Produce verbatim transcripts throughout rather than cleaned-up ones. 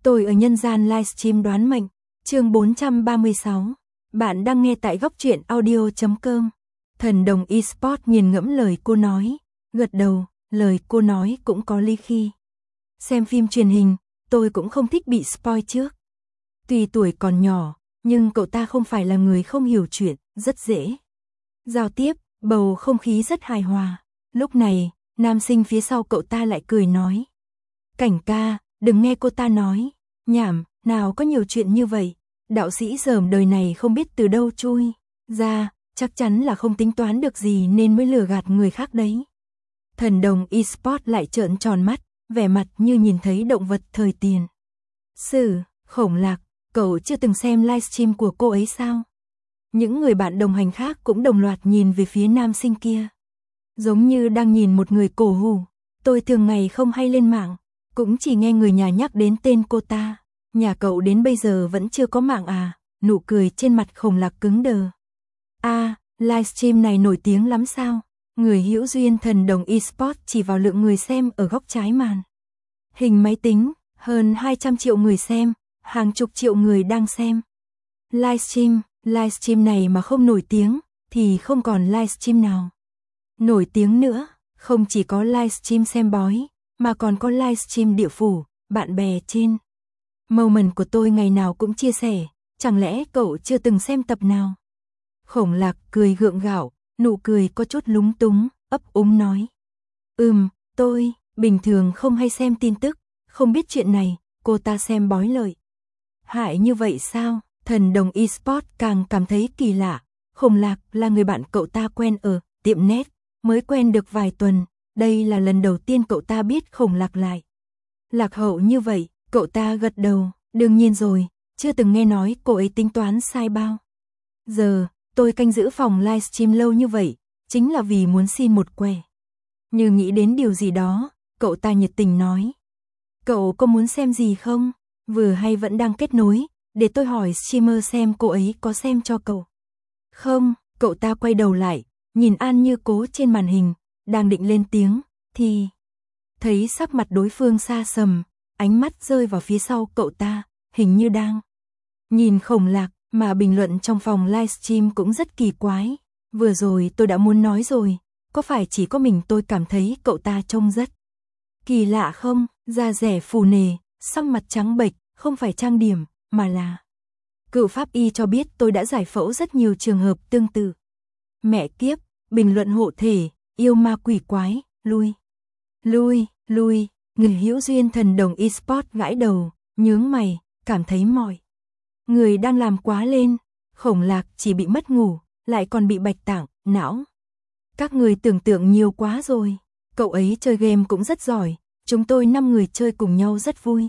Tôi ở nhân gian livestream đoán mệnh, chương bốn trăm ba mươi sáu. Bạn đang nghe tại góc truyện audio chấm com. Thần đồng eSport nghiền ngẫm lời cô nói, gật đầu, lời cô nói cũng có lý khi. Xem phim truyền hình, tôi cũng không thích bị spoil trước. Tuy tuổi còn nhỏ, nhưng cậu ta không phải là người không hiểu chuyện, rất dễ giao tiếp, bầu không khí rất hài hòa. Lúc này, nam sinh phía sau cậu ta lại cười nói. Cảnh ca, đừng nghe cô ta nói, nhảm, nào có nhiều chuyện như vậy. Đạo sĩ dởm đời này không biết từ đâu chui ra, chắc chắn là không tính toán được gì nên mới lừa gạt người khác đấy. Thần đồng eSport lại trợn tròn mắt, vẻ mặt như nhìn thấy động vật thời tiền sử. Khổng Lạc, cậu chưa từng xem livestream của cô ấy sao? Những người bạn đồng hành khác cũng đồng loạt nhìn về phía nam sinh kia, giống như đang nhìn một người cổ hủ. Tôi thường ngày không hay lên mạng, cũng chỉ nghe người nhà nhắc đến tên cô ta. Nhà cậu đến bây giờ vẫn chưa có mạng à? Nụ cười trên mặt Khổng Lạc cứng đờ. A, à, livestream này nổi tiếng lắm sao? Người hữu duyên thần đồng eSport chỉ vào lượng người xem ở góc trái màn hình máy tính, hơn hai trăm triệu người xem, hàng chục triệu người đang xem. Livestream, livestream này mà không nổi tiếng, thì không còn livestream nào nổi tiếng nữa. Không chỉ có livestream xem bói, mà còn có livestream địa phủ, bạn bè trên Moment của tôi ngày nào cũng chia sẻ, chẳng lẽ cậu chưa từng xem tập nào? Khổng Lạc cười gượng gạo, nụ cười có chút lúng túng, ấp úng nói. Ừm, tôi, bình thường không hay xem tin tức, không biết chuyện này, cô ta xem bói lợi hại như vậy sao? Thần đồng eSport càng cảm thấy kỳ lạ. Khổng Lạc là người bạn cậu ta quen ở tiệm net, mới quen được vài tuần, đây là lần đầu tiên cậu ta biết Khổng Lạc lại lạc hậu như vậy. Cậu ta gật đầu, đương nhiên rồi, chưa từng nghe nói cô ấy tính toán sai bao giờ. Tôi canh giữ phòng livestream lâu như vậy, chính là vì muốn xin một que. Như nghĩ đến điều gì đó, cậu ta nhiệt tình nói. Cậu có muốn xem gì không? Vừa hay vẫn đang kết nối, để tôi hỏi streamer xem cô ấy có xem cho cậu không? Cậu ta quay đầu lại, nhìn An Như Cố trên màn hình, đang định lên tiếng, thì thấy sắc mặt đối phương xa sầm, ánh mắt rơi vào phía sau cậu ta, hình như đang nhìn Khổng Lạc. Mà bình luận trong phòng livestream cũng rất kỳ quái. Vừa rồi tôi đã muốn nói rồi, có phải chỉ có mình tôi cảm thấy cậu ta trông rất kỳ lạ không? Da rẻ phù nề, sắc mặt trắng bệch, không phải trang điểm, mà là cựu pháp y cho biết tôi đã giải phẫu rất nhiều trường hợp tương tự. Mẹ kiếp, bình luận hộ thể, yêu ma quỷ quái, lui, lui, lui. Người hữu duyên thần đồng eSport gãi đầu, nhướng mày, cảm thấy mỏi. Người đang làm quá lên. Khổng Lạc chỉ bị mất ngủ, lại còn bị bạch tạng, não. Các người tưởng tượng nhiều quá rồi. Cậu ấy chơi game cũng rất giỏi, chúng tôi năm người chơi cùng nhau rất vui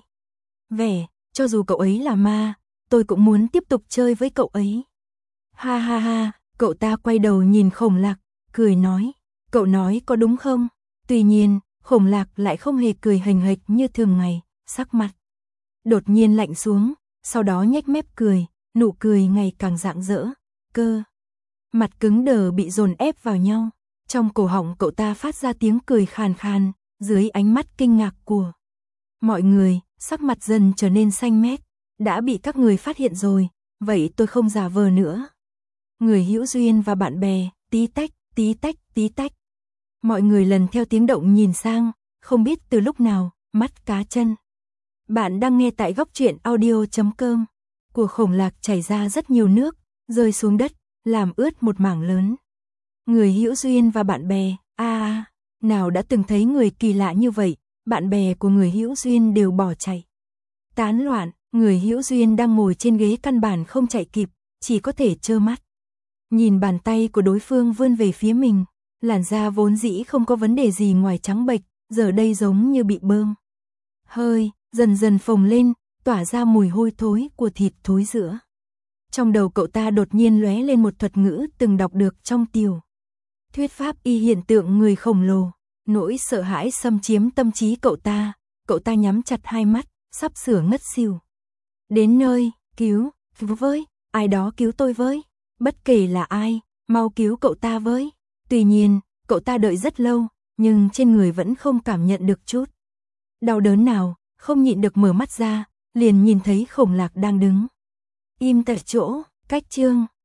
vẻ, cho dù cậu ấy là ma, tôi cũng muốn tiếp tục chơi với cậu ấy. Ha ha ha, cậu ta quay đầu nhìn Khổng Lạc, cười nói, cậu nói có đúng không? Tuy nhiên, Khổng Lạc lại không hề cười hềnh hệch như thường ngày, sắc mặt đột nhiên lạnh xuống. Sau đó nhếch mép cười, nụ cười ngày càng rạng rỡ, cơ mặt cứng đờ bị dồn ép vào nhau. Trong cổ họng cậu ta phát ra tiếng cười khàn khàn, dưới ánh mắt kinh ngạc của mọi người, sắc mặt dần trở nên xanh mét. Đã bị các người phát hiện rồi, vậy tôi không giả vờ nữa. Người hữu duyên và bạn bè, tí tách, tí tách, tí tách. Mọi người lần theo tiếng động nhìn sang, không biết từ lúc nào, mắt cá chân. Bạn đang nghe tại góc truyện audio chấm com. Của Khổng Lạc chảy ra rất nhiều nước, rơi xuống đất, làm ướt một mảng lớn. Người hữu duyên và bạn bè, a à, nào đã từng thấy người kỳ lạ như vậy, bạn bè của người hữu duyên đều bỏ chạy. Tán loạn, người hữu duyên đang ngồi trên ghế căn bản không chạy kịp, chỉ có thể trơ mắt nhìn bàn tay của đối phương vươn về phía mình. Làn da vốn dĩ không có vấn đề gì ngoài trắng bệch, giờ đây giống như bị bơm hơi, dần dần phồng lên, tỏa ra mùi hôi thối của thịt thối rữa. Trong đầu cậu ta đột nhiên lóe lên một thuật ngữ từng đọc được trong tiểu thuyết pháp y hiện tượng người khổng lồ. Nỗi sợ hãi xâm chiếm tâm trí cậu ta, cậu ta nhắm chặt hai mắt, sắp sửa ngất xỉu. Đến nơi, cứu, cứu với, ai đó cứu tôi với, bất kể là ai, mau cứu cậu ta với. Tuy nhiên, cậu ta đợi rất lâu, nhưng trên người vẫn không cảm nhận được chút đau đớn nào. Không nhịn được mở mắt ra, liền nhìn thấy Khổng Lạc đang đứng im tại chỗ, cách Trương